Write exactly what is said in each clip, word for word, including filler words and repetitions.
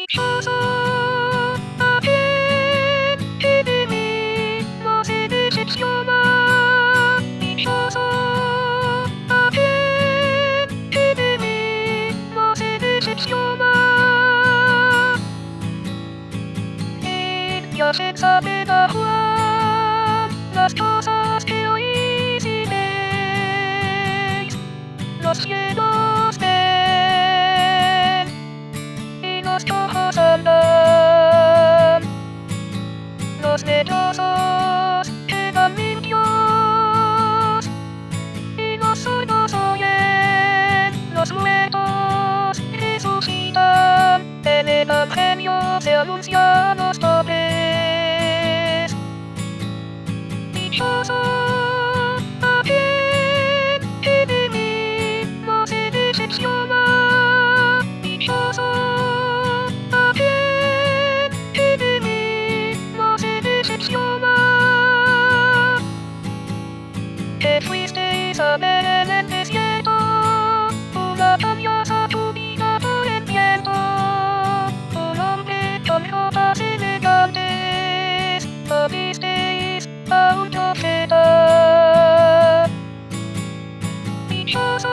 Dichoso aquel que de mí no se decepciona. Dichoso aquel que de mí no se decepciona. Y Dios examina a Juan las cosas que oísteis, los cielos ven y los ojos andan, los leprosos quedan limpios y los sordos oyen, los muertos resucitan, el evangelio se anuncia a los pobres. Dichoso aquel que de mí no se decepciona. Dichoso aquel que de mí no se decepciona. Que fuisteis a ver en el desierto una valiosa comida por el viento, un hombre con ropas elegantes, no visteis a un profeta. Dichoso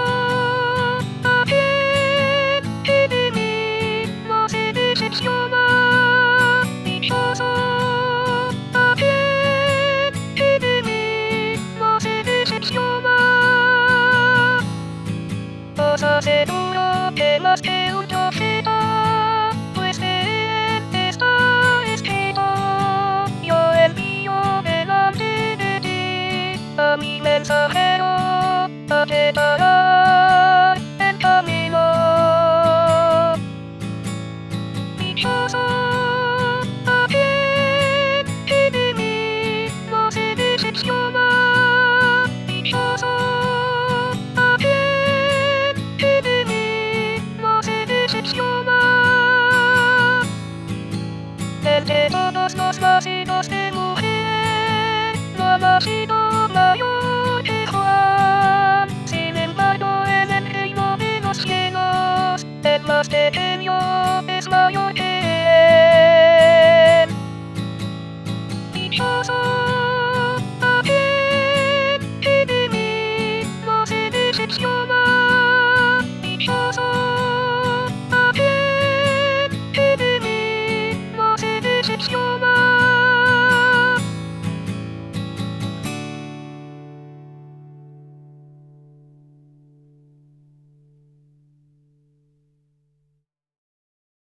aquel que de mí no se decepciona. Dichoso aquel que de mí no se decepciona. Os aseguro que más que un profeta, pues de él está escrito: yo envío delante de ti a mi mensajero, a preparar el camino. Dichoso aquel que de mí no se decepciona. Dichoso aquel que de mí no se decepciona. Entre todos los nacidos de mujer, no ha nacido mayor que Juan. Sin embargo, en el reino de los cielos, el más pequeño es mayor que